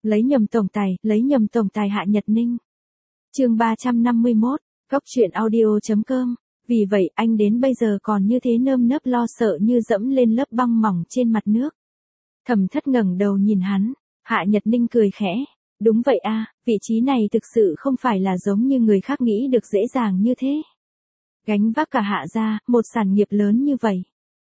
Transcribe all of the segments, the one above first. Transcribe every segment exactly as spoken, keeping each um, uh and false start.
Lấy nhầm tổng tài, lấy nhầm tổng tài Hạ Nhật Ninh. Chương ba trăm năm mươi mốt, Góc truyện audio chấm com. Vì vậy anh đến bây giờ còn như thế nơm nớp lo sợ như dẫm lên lớp băng mỏng trên mặt nước. Thẩm Thất ngẩng đầu nhìn hắn, Hạ Nhật Ninh cười khẽ. Đúng vậy a, vị trí này thực sự không phải là giống như người khác nghĩ được dễ dàng như thế. Gánh vác cả Hạ gia, một sản nghiệp lớn như vậy.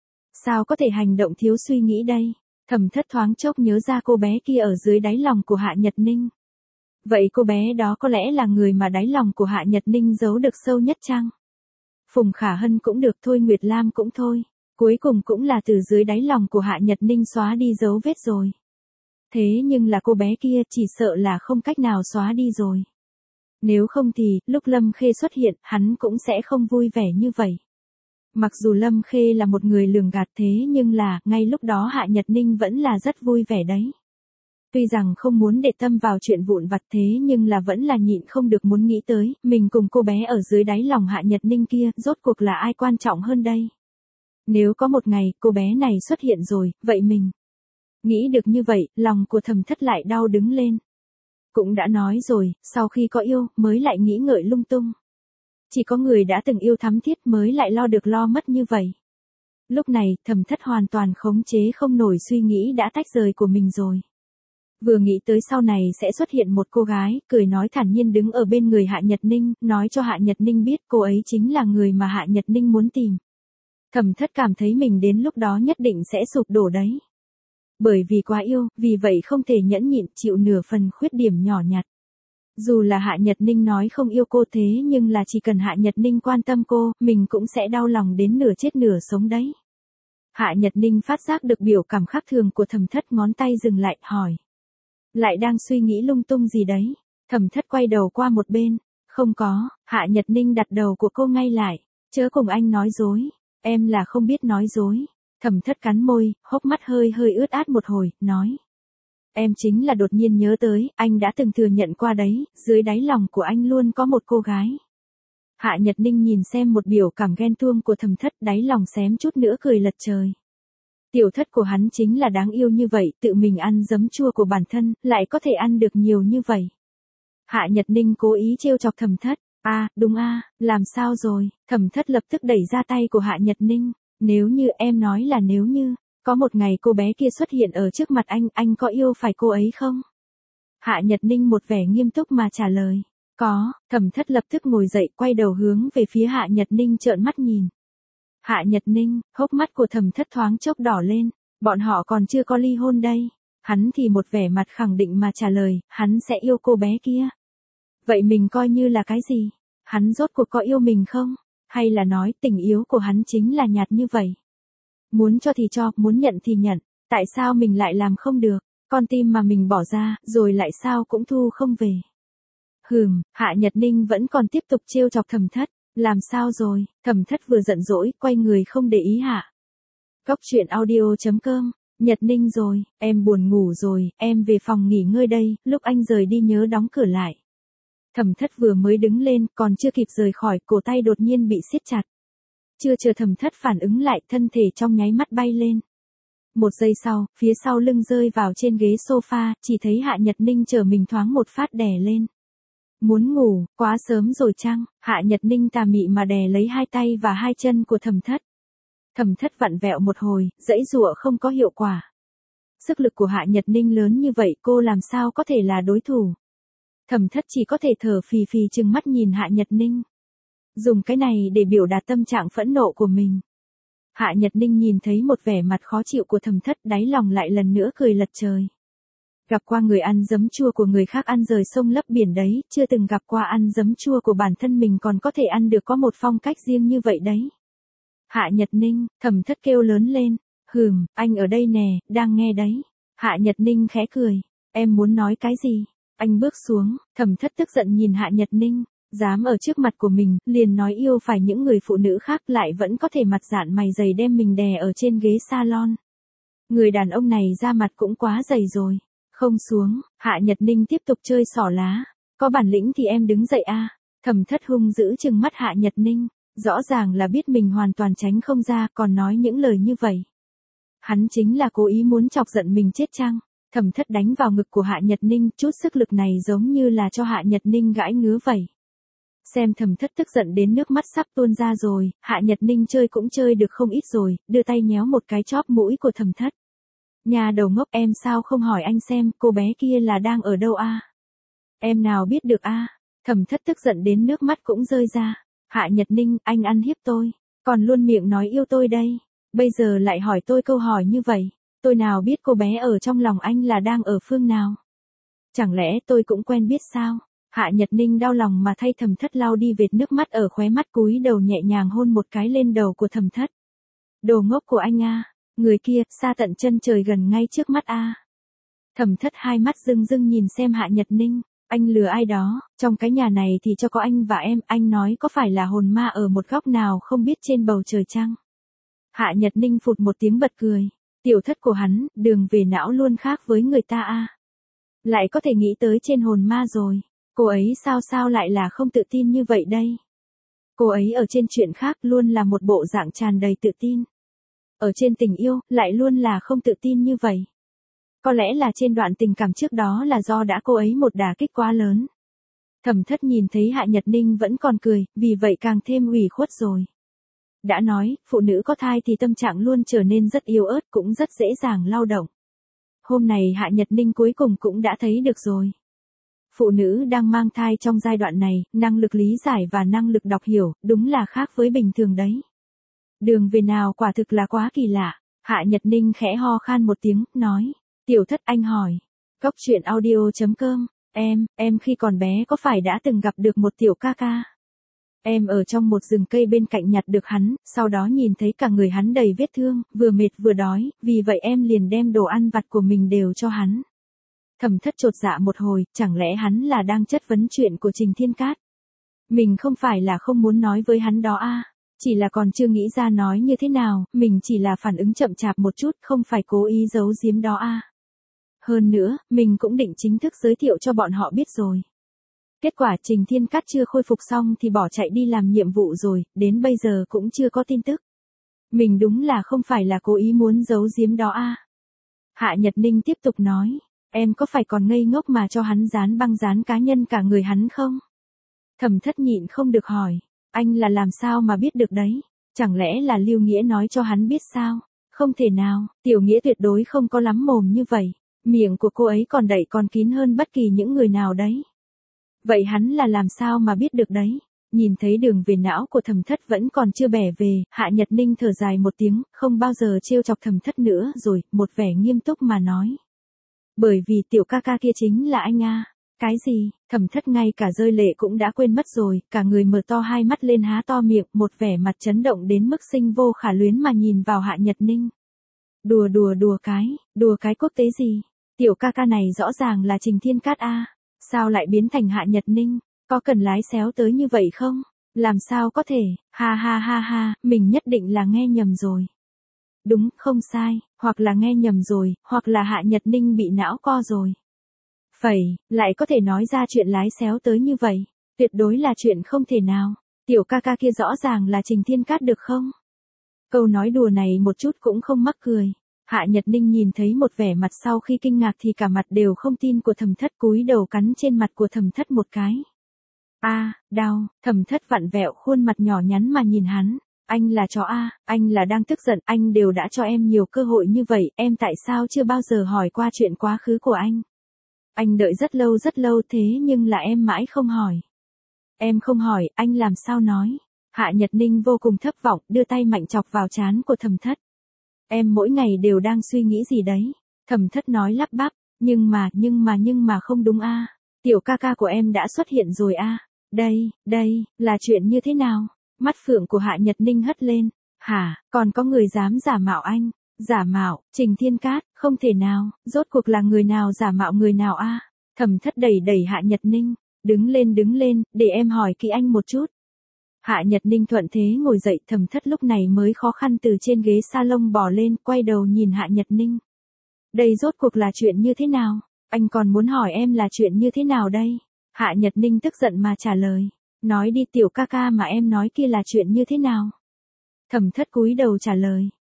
Sao có thể hành động thiếu suy nghĩ đây? Thẩm Thất thoáng chốc nhớ ra cô bé kia ở dưới đáy lòng của Hạ Nhật Ninh. Vậy cô bé đó có lẽ là người mà đáy lòng của Hạ Nhật Ninh giấu được sâu nhất chăng? Phùng Khả Hân cũng được thôi, Nguyệt Lam cũng thôi. Cuối cùng cũng là từ dưới đáy lòng của Hạ Nhật Ninh xóa đi dấu vết rồi. Thế nhưng là cô bé kia chỉ sợ là không cách nào xóa đi rồi. Nếu không thì, lúc Lâm Khê xuất hiện, hắn cũng sẽ không vui vẻ như vậy. Mặc dù Lâm Khê là một người lường gạt thế nhưng là, ngay lúc đó Hạ Nhật Ninh vẫn là rất vui vẻ đấy. Tuy rằng không muốn để tâm vào chuyện vụn vặt thế nhưng là vẫn là nhịn không được muốn nghĩ tới, mình cùng cô bé ở dưới đáy lòng Hạ Nhật Ninh kia, rốt cuộc là ai quan trọng hơn đây? Nếu có một ngày, cô bé này xuất hiện rồi, vậy mình... Nghĩ được như vậy, lòng của Thẩm Thất lại đau đứng lên. Cũng đã nói rồi, sau khi có yêu, mới lại nghĩ ngợi lung tung. Chỉ có người đã từng yêu thắm thiết mới lại lo được lo mất như vậy. Lúc này, Thẩm Thất hoàn toàn khống chế không nổi suy nghĩ đã tách rời của mình rồi. Vừa nghĩ tới sau này sẽ xuất hiện một cô gái, cười nói thản nhiên đứng ở bên người Hạ Nhật Ninh, nói cho Hạ Nhật Ninh biết cô ấy chính là người mà Hạ Nhật Ninh muốn tìm. Thẩm Thất cảm thấy mình đến lúc đó nhất định sẽ sụp đổ đấy. Bởi vì quá yêu, vì vậy không thể nhẫn nhịn chịu nửa phần khuyết điểm nhỏ nhặt. Dù là Hạ Nhật Ninh nói không yêu cô thế nhưng là chỉ cần Hạ Nhật Ninh quan tâm cô, mình cũng sẽ đau lòng đến nửa chết nửa sống đấy. Hạ Nhật Ninh phát giác được biểu cảm khác thường của Thẩm Thất, ngón tay dừng lại, hỏi. Lại đang suy nghĩ lung tung gì đấy? Thẩm Thất quay đầu qua một bên. Không có, Hạ Nhật Ninh đặt đầu của cô ngay lại. Chớ cùng anh nói dối. Em là không biết nói dối. Thẩm Thất cắn môi, hốc mắt hơi hơi ướt át một hồi, nói. Em chính là đột nhiên nhớ tới, anh đã từng thừa nhận qua đấy, dưới đáy lòng của anh luôn có một cô gái. Hạ Nhật Ninh nhìn xem một biểu cảm ghen tuông của Thẩm Thất, đáy lòng xém chút nữa cười lật trời. Tiểu thất của hắn chính là đáng yêu như vậy, tự mình ăn giấm chua của bản thân, lại có thể ăn được nhiều như vậy. Hạ Nhật Ninh cố ý trêu chọc Thẩm Thất. A, à, đúng a, à, làm sao rồi? Thẩm Thất lập tức đẩy ra tay của Hạ Nhật Ninh. Nếu như em nói là nếu như, có một ngày cô bé kia xuất hiện ở trước mặt anh, anh có yêu phải cô ấy không? Hạ Nhật Ninh một vẻ nghiêm túc mà trả lời. Có, Thẩm Thất lập tức ngồi dậy, quay đầu hướng về phía Hạ Nhật Ninh trợn mắt nhìn. Hạ Nhật Ninh, hốc mắt của Thẩm Thất thoáng chốc đỏ lên, bọn họ còn chưa có ly hôn đây. Hắn thì một vẻ mặt khẳng định mà trả lời, hắn sẽ yêu cô bé kia. Vậy mình coi như là cái gì? Hắn rốt cuộc có yêu mình không? Hay là nói tình yêu của hắn chính là nhạt như vậy? Muốn cho thì cho, muốn nhận thì nhận, tại sao mình lại làm không được? Con tim mà mình bỏ ra, rồi lại sao cũng thu không về. Hừm, Hạ Nhật Ninh vẫn còn tiếp tục trêu chọc Thẩm Thất. Làm sao rồi? Thẩm Thất vừa giận dỗi, quay người không để ý Hạ. Góc truyện audio chấm com. Nhật Ninh rồi, em buồn ngủ rồi, em về phòng nghỉ ngơi đây, lúc anh rời đi nhớ đóng cửa lại. Thẩm Thất vừa mới đứng lên, còn chưa kịp rời khỏi, cổ tay đột nhiên bị siết chặt. Chưa chờ Thẩm Thất phản ứng lại, thân thể trong nháy mắt bay lên. Một giây sau, phía sau lưng rơi vào trên ghế sofa, chỉ thấy Hạ Nhật Ninh trở mình thoáng một phát đè lên. Muốn ngủ, quá sớm rồi chăng? Hạ Nhật Ninh tà mị mà đè lấy hai tay và hai chân của Thẩm Thất. Thẩm Thất vặn vẹo một hồi, giãy giụa không có hiệu quả. Sức lực của Hạ Nhật Ninh lớn như vậy, cô làm sao có thể là đối thủ? Thẩm Thất chỉ có thể thở phì phì trừng mắt nhìn Hạ Nhật Ninh. Dùng cái này để biểu đạt tâm trạng phẫn nộ của mình. Hạ Nhật Ninh nhìn thấy một vẻ mặt khó chịu của Thẩm Thất, đáy lòng lại lần nữa cười lật trời. Gặp qua người ăn giấm chua của người khác ăn rời sông lấp biển đấy, chưa từng gặp qua ăn giấm chua của bản thân mình còn có thể ăn được có một phong cách riêng như vậy đấy. Hạ Nhật Ninh, Thẩm Thất kêu lớn lên. Hừm, anh ở đây nè, đang nghe đấy. Hạ Nhật Ninh khẽ cười. Em muốn nói cái gì? Anh bước xuống, Thẩm Thất tức giận nhìn Hạ Nhật Ninh. Dám ở trước mặt của mình, liền nói yêu phải những người phụ nữ khác lại vẫn có thể mặt dạn mày dày đem mình đè ở trên ghế salon. Người đàn ông này ra mặt cũng quá dày rồi. Không xuống, Hạ Nhật Ninh tiếp tục chơi xỏ lá. Có bản lĩnh thì em đứng dậy a. Thẩm Thất hung dữ trừng mắt Hạ Nhật Ninh. Rõ ràng là biết mình hoàn toàn tránh không ra, còn nói những lời như vậy. Hắn chính là cố ý muốn chọc giận mình chết chăng? Thẩm Thất đánh vào ngực của Hạ Nhật Ninh, chút sức lực này giống như là cho Hạ Nhật Ninh gãi ngứa vậy. Xem Thẩm Thất tức giận đến nước mắt sắp tuôn ra rồi, Hạ Nhật Ninh chơi cũng chơi được không ít rồi, đưa tay nhéo một cái chóp mũi của Thẩm Thất. Nhà đầu ngốc, em sao không hỏi anh xem cô bé kia là đang ở đâu a? Em nào biết được a? Thẩm Thất tức giận đến nước mắt cũng rơi ra. Hạ Nhật Ninh, anh ăn hiếp tôi, còn luôn miệng nói yêu tôi đây. Bây giờ lại hỏi tôi câu hỏi như vậy. Tôi nào biết cô bé ở trong lòng anh là đang ở phương nào? Chẳng lẽ tôi cũng quen biết sao? Hạ Nhật Ninh đau lòng mà thay Thẩm Thất lau đi vệt nước mắt ở khóe mắt, cúi đầu nhẹ nhàng hôn một cái lên đầu của Thẩm Thất. Đồ ngốc của anh a, người kia, xa tận chân trời gần ngay trước mắt a. Thẩm Thất hai mắt rưng rưng nhìn xem Hạ Nhật Ninh, anh lừa ai đó, trong cái nhà này thì cho có anh và em, anh nói có phải là hồn ma ở một góc nào không biết trên bầu trời chăng? Hạ Nhật Ninh phụt một tiếng bật cười. Tiểu Thất của hắn, đường về não luôn khác với người ta a. Lại có thể nghĩ tới trên hồn ma rồi. Cô ấy sao sao lại là không tự tin như vậy đây? Cô ấy ở trên chuyện khác luôn là một bộ dạng tràn đầy tự tin. Ở trên tình yêu, lại luôn là không tự tin như vậy. Có lẽ là trên đoạn tình cảm trước đó là do đã cô ấy một đả kích quá lớn. Thẩm Thất nhìn thấy Hạ Nhật Ninh vẫn còn cười, vì vậy càng thêm ủy khuất rồi. Đã nói, phụ nữ có thai thì tâm trạng luôn trở nên rất yếu ớt, cũng rất dễ dàng lao động. Hôm này Hạ Nhật Ninh cuối cùng cũng đã thấy được rồi. Phụ nữ đang mang thai trong giai đoạn này, năng lực lý giải và năng lực đọc hiểu, đúng là khác với bình thường đấy. Đường về nào quả thực là quá kỳ lạ. Hạ Nhật Ninh khẽ ho khan một tiếng, nói. Tiểu Thất, anh hỏi. Cốc truyện audio chấm com, em, em khi còn bé có phải đã từng gặp được một tiểu ca ca? Em ở trong một rừng cây bên cạnh nhặt được hắn, sau đó nhìn thấy cả người hắn đầy vết thương, vừa mệt vừa đói, vì vậy em liền đem đồ ăn vặt của mình đều cho hắn. Thẩm Thất chột dạ một hồi, chẳng lẽ hắn là đang chất vấn chuyện của Trình Thiên Cát? Mình không phải là không muốn nói với hắn đó a, chỉ là còn chưa nghĩ ra nói như thế nào, mình chỉ là phản ứng chậm chạp một chút, không phải cố ý giấu giếm đó a. Hơn nữa, mình cũng định chính thức giới thiệu cho bọn họ biết rồi. Kết quả Trình Thiên Cát chưa khôi phục xong thì bỏ chạy đi làm nhiệm vụ rồi, đến bây giờ cũng chưa có tin tức. Mình đúng là không phải là cố ý muốn giấu giếm đó a. Hạ Nhật Ninh tiếp tục nói, em có phải còn ngây ngốc mà cho hắn dán băng dán cá nhân cả người hắn không? Thẩm Thất nhịn không được hỏi, anh là làm sao mà biết được đấy? Chẳng lẽ là Lưu Nghĩa nói cho hắn biết sao? Không thể nào, Tiểu Nghĩa tuyệt đối không có lắm mồm như vậy. Miệng của cô ấy còn đậy còn kín hơn bất kỳ những người nào đấy. Vậy hắn là làm sao mà biết được đấy? Nhìn thấy đường về não của Thẩm Thất vẫn còn chưa bẻ về, Hạ Nhật Ninh thở dài một tiếng, không bao giờ trêu chọc Thẩm Thất nữa rồi, một vẻ nghiêm túc mà nói. Bởi vì tiểu ca ca kia chính là anh a. Cái gì? Thẩm Thất ngay cả rơi lệ cũng đã quên mất rồi, cả người mở to hai mắt lên há to miệng, một vẻ mặt chấn động đến mức sinh vô khả luyến mà nhìn vào Hạ Nhật Ninh. Đùa đùa đùa cái, đùa cái quốc tế gì? Tiểu ca ca này rõ ràng là Trình Thiên Cát a, sao lại biến thành Hạ Nhật Ninh? Có cần lái xéo tới như vậy không? Làm sao có thể? Ha ha ha ha, mình nhất định là nghe nhầm rồi. Đúng, không sai, hoặc là nghe nhầm rồi, hoặc là Hạ Nhật Ninh bị não co rồi. Phẩy, lại có thể nói ra chuyện lái xéo tới như vậy, tuyệt đối là chuyện không thể nào. Tiểu ca ca kia rõ ràng là Trình Thiên Cát được không? Câu nói đùa này một chút cũng không mắc cười. Hạ Nhật Ninh nhìn thấy một vẻ mặt sau khi kinh ngạc thì cả mặt đều không tin của Thẩm Thất, cúi đầu cắn trên mặt của Thẩm Thất một cái. A, à, đau, Thẩm Thất vặn vẹo khuôn mặt nhỏ nhắn mà nhìn hắn. Anh là chó a, anh là đang tức giận, anh đều đã cho em nhiều cơ hội như vậy, em tại sao chưa bao giờ hỏi qua chuyện quá khứ của anh? Anh đợi rất lâu rất lâu thế nhưng là em mãi không hỏi. Em không hỏi, anh làm sao nói? Hạ Nhật Ninh vô cùng thất vọng, đưa tay mạnh chọc vào trán của Thẩm Thất. Em mỗi ngày đều đang suy nghĩ gì đấy? Thẩm Thất nói lắp bắp, nhưng mà, nhưng mà nhưng mà không đúng a. Tiểu ca ca của em đã xuất hiện rồi a. Đây, đây, là chuyện như thế nào? Mắt phượng của Hạ Nhật Ninh hất lên. Hả, còn có người dám giả mạo anh? Giả mạo, Trình Thiên Cát, không thể nào, rốt cuộc là người nào giả mạo người nào a? Thẩm Thất đẩy đẩy Hạ Nhật Ninh, đứng lên đứng lên, để em hỏi kỹ anh một chút. Hạ Nhật Ninh thuận thế ngồi dậy, Thẩm Thất lúc này mới khó khăn từ trên ghế salon bò lên, quay đầu nhìn Hạ Nhật Ninh. Đây rốt cuộc là chuyện như thế nào? Anh còn muốn hỏi em là chuyện như thế nào đây? Hạ Nhật Ninh tức giận mà trả lời. Nói đi tiểu ca ca mà em nói kia là chuyện như thế nào? Thẩm Thất cúi đầu trả lời.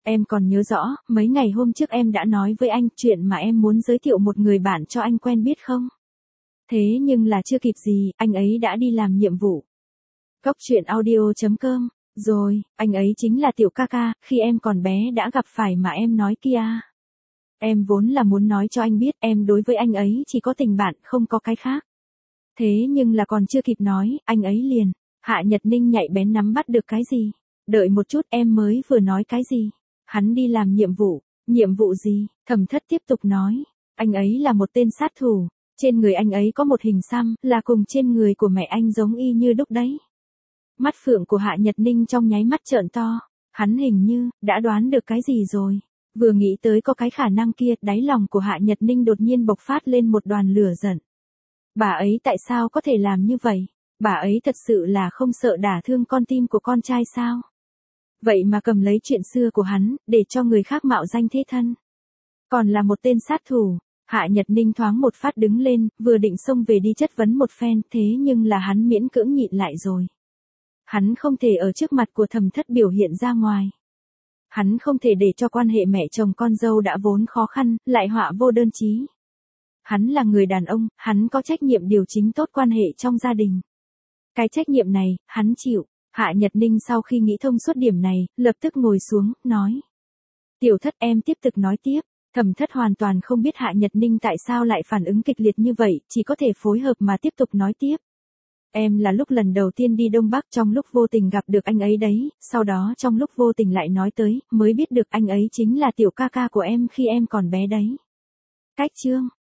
Em còn nhớ rõ, mấy ngày hôm trước em đã nói với anh chuyện mà em muốn giới thiệu một người bạn cho anh quen biết không? Thế nhưng là chưa kịp gì, anh ấy đã đi làm nhiệm vụ. Cốc truyện audio chấm com. Rồi, anh ấy chính là Tiểu ca ca, khi em còn bé đã gặp phải mà em nói kia. Em vốn là muốn nói cho anh biết em đối với anh ấy chỉ có tình bạn, không có cái khác. Thế nhưng là còn chưa kịp nói, anh ấy liền. Hạ Nhật Ninh nhạy bén nắm bắt được cái gì? Đợi một chút, em mới vừa nói cái gì? Hắn đi làm nhiệm vụ. Nhiệm vụ gì? Thẩm Thất tiếp tục nói. Anh ấy là một tên sát thủ. Trên người anh ấy có một hình xăm, là cùng trên người của mẹ anh giống y như đúc đấy. Mắt phượng của Hạ Nhật Ninh trong nháy mắt trợn to. Hắn hình như, đã đoán được cái gì rồi. Vừa nghĩ tới có cái khả năng kia, đáy lòng của Hạ Nhật Ninh đột nhiên bộc phát lên một đoàn lửa giận. Bà ấy tại sao có thể làm như vậy? Bà ấy thật sự là không sợ đả thương con tim của con trai sao? Vậy mà cầm lấy chuyện xưa của hắn, để cho người khác mạo danh thế thân. Còn là một tên sát thủ. Hạ Nhật Ninh thoáng một phát đứng lên, vừa định xông về đi chất vấn một phen, thế nhưng là hắn miễn cưỡng nhịn lại rồi. Hắn không thể ở trước mặt của Thẩm Thất biểu hiện ra ngoài. Hắn không thể để cho quan hệ mẹ chồng con dâu đã vốn khó khăn, lại họa vô đơn chí. Hắn là người đàn ông, hắn có trách nhiệm điều chỉnh tốt quan hệ trong gia đình. Cái trách nhiệm này, hắn chịu. Hạ Nhật Ninh sau khi nghĩ thông suốt điểm này, lập tức ngồi xuống, nói. Tiểu Thất, em tiếp tục nói tiếp. Thẩm Thất hoàn toàn không biết Hạ Nhật Ninh tại sao lại phản ứng kịch liệt như vậy, chỉ có thể phối hợp mà tiếp tục nói tiếp. Em là lúc lần đầu tiên đi Đông Bắc, trong lúc vô tình gặp được anh ấy đấy, sau đó trong lúc vô tình lại nói tới, mới biết được anh ấy chính là Tiểu ca ca của em khi em còn bé đấy. Cách chương.